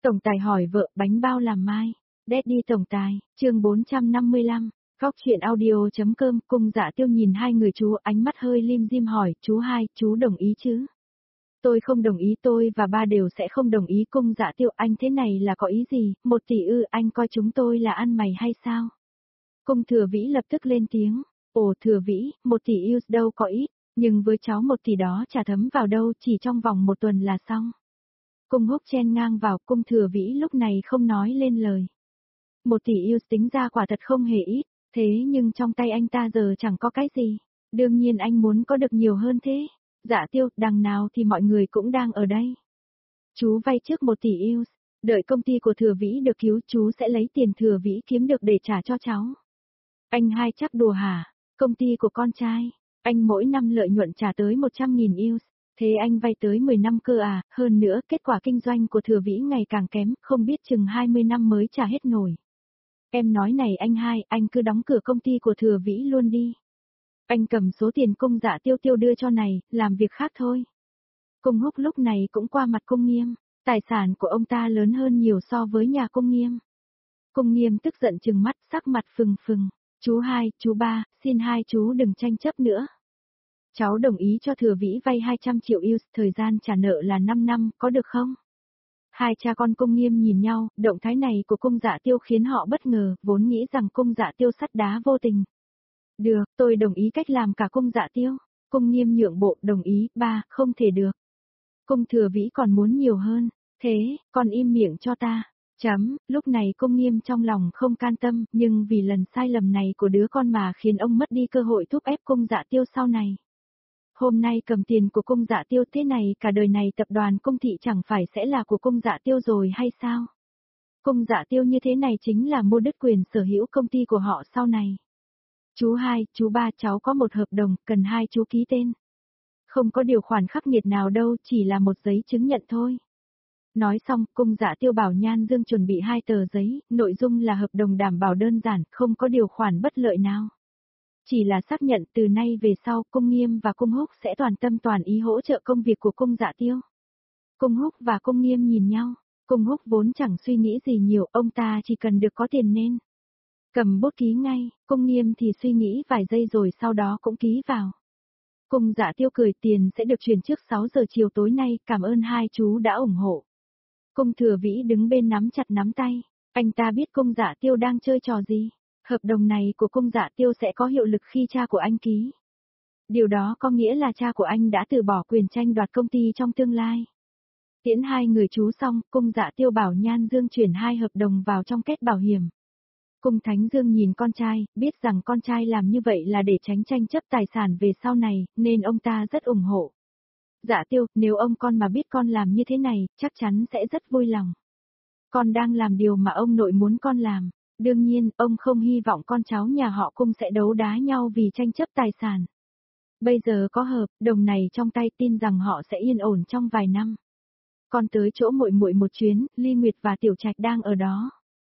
Tổng tài hỏi vợ bánh bao làm mai. Daddy tổng tài, chương 455, góc chuyện audio.com. Cung Dạ Tiêu nhìn hai người chú, ánh mắt hơi lim dim hỏi, chú hai, chú đồng ý chứ? Tôi không đồng ý, tôi và ba đều sẽ không đồng ý. Cung Dạ Tiêu, anh thế này là có ý gì? 1 tỷ ư, anh coi chúng tôi là ăn mày hay sao? Cung Thừa Vĩ lập tức lên tiếng, ồ Thừa Vĩ, 1 tỷ ư đâu có ít, nhưng với cháu 1 tỷ đó chả thấm vào đâu, chỉ trong vòng 1 tuần là xong. Cung Húc chen ngang vào, Cung Thừa Vĩ lúc này không nói lên lời. 1 tỷ ư tính ra quả thật không hề ít, thế nhưng trong tay anh ta giờ chẳng có cái gì. Đương nhiên anh muốn có được nhiều hơn thế. Dạ Tiêu, đằng nào thì mọi người cũng đang ở đây. Chú vay trước 1 tỷ ư, đợi công ty của Thừa Vĩ được cứu chú sẽ lấy tiền Thừa Vĩ kiếm được để trả cho cháu. Anh hai chắc đùa hả? Công ty của con trai, anh mỗi năm lợi nhuận trả tới 100.000 ư. Thế anh vay tới 10 năm cơ à, hơn nữa kết quả kinh doanh của Thừa Vĩ ngày càng kém, không biết chừng 20 năm mới trả hết nổi. Em nói này anh hai, anh cứ đóng cửa công ty của Thừa Vĩ luôn đi. Anh cầm số tiền Cung Dạ Tiêu đưa cho này, làm việc khác thôi. Cung Húc lúc này cũng qua mặt Cung Nghiêm, tài sản của ông ta lớn hơn nhiều so với nhà Cung Nghiêm. Cung Nghiêm tức giận trừng mắt, sắc mặt phừng phừng, chú hai, chú ba, xin hai chú đừng tranh chấp nữa. Cháu đồng ý cho Thừa Vĩ vay 200 triệu ư, thời gian trả nợ là 5 năm, có được không? Hai cha con Cung Nghiêm nhìn nhau, động thái này của Cung Dạ Tiêu khiến họ bất ngờ, vốn nghĩ rằng Cung Dạ Tiêu sắt đá vô tình. Được, tôi đồng ý cách làm cả Cung Dạ Tiêu. Cung Nghiêm nhượng bộ, đồng ý, ba, không thể được. Cung Thừa Vĩ còn muốn nhiều hơn, thế, con im miệng cho ta. Lúc này Cung Nghiêm trong lòng không can tâm, nhưng vì lần sai lầm này của đứa con mà khiến ông mất đi cơ hội thúc ép Cung Dạ Tiêu sau này. Hôm nay cầm tiền của Cung Dạ Tiêu thế này cả đời này tập đoàn Cung Thị chẳng phải sẽ là của Cung Dạ Tiêu rồi hay sao? Cung Dạ Tiêu như thế này chính là mua đứt quyền sở hữu công ty của họ sau này. Chú hai, chú ba cháu có một hợp đồng, cần hai chú ký tên. Không có điều khoản khắc nghiệt nào đâu, chỉ là một giấy chứng nhận thôi. Nói xong, Cung Dạ Tiêu bảo Nhan Dương chuẩn bị 2 tờ giấy, nội dung là hợp đồng đảm bảo đơn giản, không có điều khoản bất lợi nào. Chỉ là xác nhận từ nay về sau, Cung Nghiêm và Cung Húc sẽ toàn tâm toàn ý hỗ trợ công việc của Cung Dạ Tiêu. Cung Húc và Cung Nghiêm nhìn nhau, Cung Húc vốn chẳng suy nghĩ gì nhiều, ông ta chỉ cần được có tiền nên. Cầm bút ký ngay, Cung Nghiêm thì suy nghĩ vài giây rồi sau đó cũng ký vào. Cung Dạ Tiêu cười, tiền sẽ được chuyển trước 6 giờ chiều tối nay, cảm ơn hai chú đã ủng hộ. Cung Thừa Vĩ đứng bên nắm chặt nắm tay, anh ta biết Cung Dạ Tiêu đang chơi trò gì. Hợp đồng này của Cung Dạ Tiêu sẽ có hiệu lực khi cha của anh ký. Điều đó có nghĩa là cha của anh đã từ bỏ quyền tranh đoạt công ty trong tương lai. Tiễn hai người chú xong, Cung Dạ Tiêu bảo Nhan Dương chuyển 2 hợp đồng vào trong kết bảo hiểm. Cung Thánh Dương nhìn con trai, biết rằng con trai làm như vậy là để tránh tranh chấp tài sản về sau này, nên ông ta rất ủng hộ. Dạ Tiêu, nếu ông con mà biết con làm như thế này, chắc chắn sẽ rất vui lòng. Con đang làm điều mà ông nội muốn con làm. Đương nhiên, ông không hy vọng con cháu nhà họ Cung sẽ đấu đá nhau vì tranh chấp tài sản. Bây giờ có hợp đồng này trong tay, tin rằng họ sẽ yên ổn trong vài năm. Con tới chỗ muội muội một chuyến, Ly Nguyệt và Tiểu Trạch đang ở đó.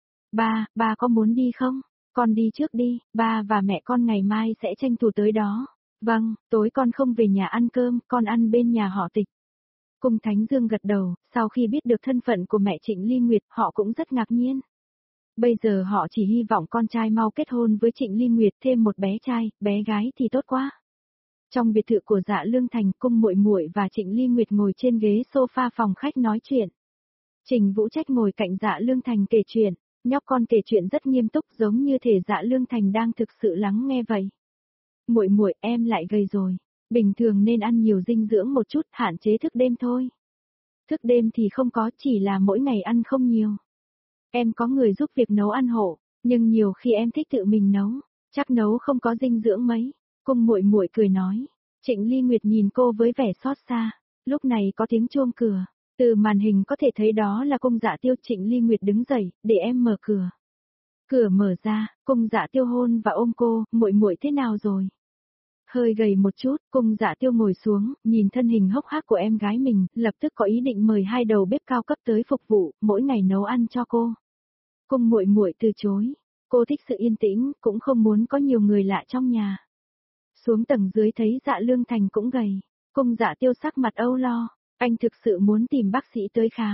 Ba có muốn đi không? Con đi trước đi, ba và mẹ con ngày mai sẽ tranh thủ tới đó. Vâng, tối con không về nhà ăn cơm, con ăn bên nhà họ Tịch. Cung Thánh Dương gật đầu, sau khi biết được thân phận của mẹ Trịnh Ly Nguyệt, họ cũng rất ngạc nhiên. Bây giờ họ chỉ hy vọng con trai mau kết hôn với Trịnh Ly Nguyệt, thêm một bé trai, bé gái thì tốt quá. Trong biệt thự của Dạ Lương Thành, Cung muội muội và Trịnh Ly Nguyệt ngồi trên ghế sofa phòng khách nói chuyện. Trình Vũ Trách ngồi cạnh Dạ Lương Thành kể chuyện, nhóc con kể chuyện rất nghiêm túc giống như thể Dạ Lương Thành đang thực sự lắng nghe vậy. Muội muội, em lại gầy rồi, bình thường nên ăn nhiều dinh dưỡng một chút, hạn chế thức đêm thôi. Thức đêm thì không có, chỉ là mỗi ngày ăn không nhiều. Em có người giúp việc nấu ăn hộ, nhưng nhiều khi em thích tự mình nấu, chắc nấu không có dinh dưỡng mấy. Cung muội muội cười nói. Trịnh Ly Nguyệt nhìn cô với vẻ xót xa. Lúc này có tiếng chuông cửa, từ màn hình có thể thấy đó là Cung Dạ Tiêu. Trịnh Ly Nguyệt đứng dậy, để em mở cửa. Cửa mở ra, Cung Dạ Tiêu hôn và ôm cô, muội muội thế nào rồi? Hơi gầy một chút, Cung Dạ Tiêu ngồi xuống, nhìn thân hình hốc hác của em gái mình, lập tức có ý định mời 2 đầu bếp cao cấp tới phục vụ, mỗi ngày nấu ăn cho cô. Cung muội muội từ chối, cô thích sự yên tĩnh, cũng không muốn có nhiều người lạ trong nhà. Xuống tầng dưới thấy Dạ Lương Thành cũng gầy, Cung Dạ Tiêu sắc mặt âu lo, anh thực sự muốn tìm bác sĩ tới khám.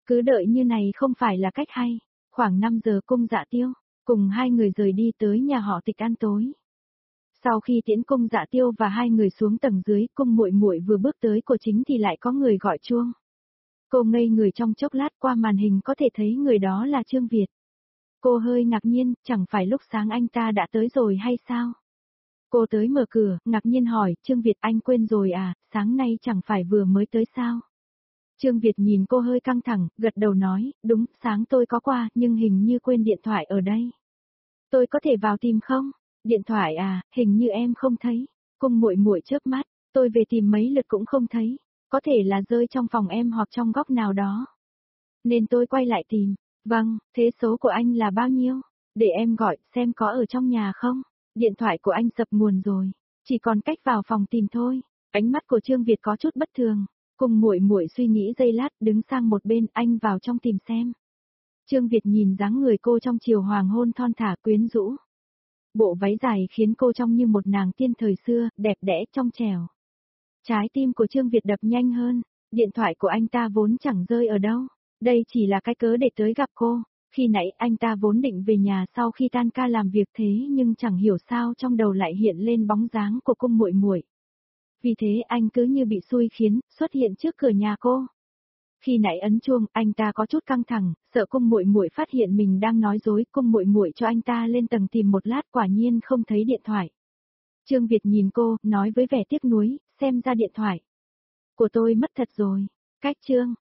Cứ đợi như này không phải là cách hay. Khoảng 5 giờ Cung Dạ Tiêu, cùng hai người rời đi tới nhà họ Tịch ăn tối. Sau khi tiễn Cung Dạ Tiêu và hai người xuống tầng dưới, Cung Muội Muội vừa bước tới cô chính thì lại có người gọi chuông. Cô ngây người trong chốc lát, qua màn hình có thể thấy người đó là Trương Việt. Cô hơi ngạc nhiên, chẳng phải lúc sáng anh ta đã tới rồi hay sao? Cô tới mở cửa, ngạc nhiên hỏi, Trương Việt anh quên rồi à, sáng nay chẳng phải vừa mới tới sao? Trương Việt nhìn cô hơi căng thẳng, gật đầu nói, đúng, sáng tôi có qua, nhưng hình như quên điện thoại ở đây. Tôi có thể vào tìm không? Điện thoại à, hình như em không thấy. Cung Muội Muội chớp mắt, tôi về tìm mấy lượt cũng không thấy. Có thể là rơi trong phòng em hoặc trong góc nào đó. Nên tôi quay lại tìm. Vâng, thế số của anh là bao nhiêu? Để em gọi, xem có ở trong nhà không? Điện thoại của anh dập nguồn rồi. Chỉ còn cách vào phòng tìm thôi. Ánh mắt của Trương Việt có chút bất thường. Cung Muội Muội suy nghĩ giây lát, đứng sang một bên, anh vào trong tìm xem. Trương Việt nhìn dáng người cô trong chiều hoàng hôn thon thả quyến rũ. Bộ váy dài khiến cô trông như một nàng tiên thời xưa, đẹp đẽ trong trẻo. Trái tim của Trương Việt đập nhanh hơn, điện thoại của anh ta vốn chẳng rơi ở đâu. Đây chỉ là cái cớ để tới gặp cô. Khi nãy anh ta vốn định về nhà sau khi tan ca làm việc thế nhưng chẳng hiểu sao trong đầu lại hiện lên bóng dáng của Cung Muội Muội. Vì thế anh cứ như bị xui khiến, xuất hiện trước cửa nhà cô. Khi nãy ấn chuông, anh ta có chút căng thẳng, sợ Cung Muội Muội phát hiện mình đang nói dối, Cung Muội Muội cho anh ta lên tầng tìm một lát, quả nhiên không thấy điện thoại. Trương Việt nhìn cô, nói với vẻ tiếc nuối, xem ra điện thoại của tôi mất thật rồi. Cách Trương